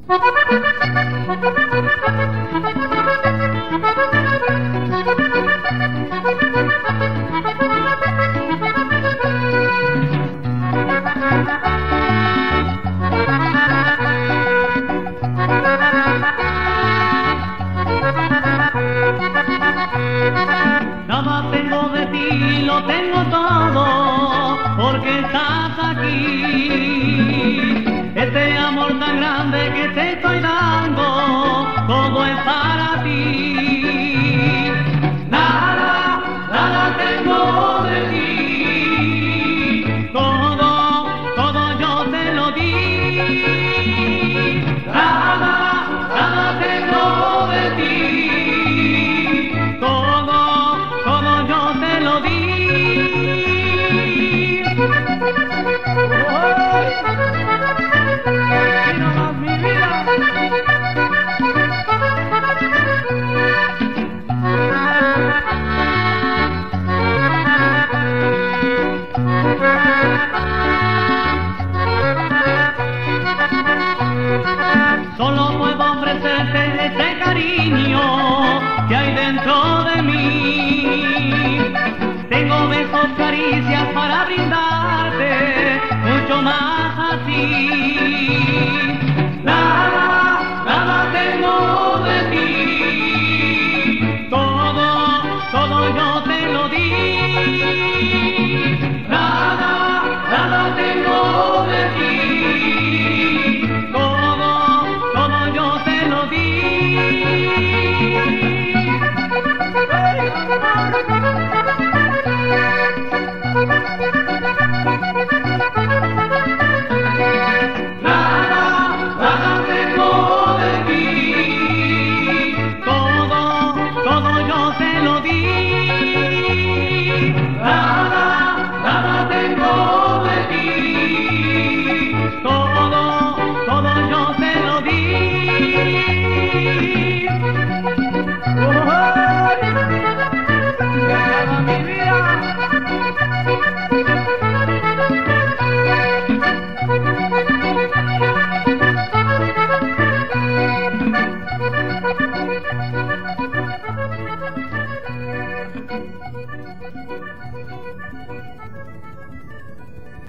Nada tengo de ti, lo tengo todo, porque estás aquí. Este amor tan grande que te estoy dando, todo es para ti. Nada, nada tengo de ti, todo yo te lo di. Nada, nada tengo de ti, todo yo te lo di. ¡Ay, no más mi vida! Solo puedo ofrecerte ese cariño que hay dentro de mí. Tengo besos, caricias para brindarte, mucho más así. Nada, nada tengo de ti, todo yo te lo di. Nada, nada tengo de ti, todo yo te lo di. Nada, nada tengo de ti, todo yo te lo di. Nada, nada tengo de ti,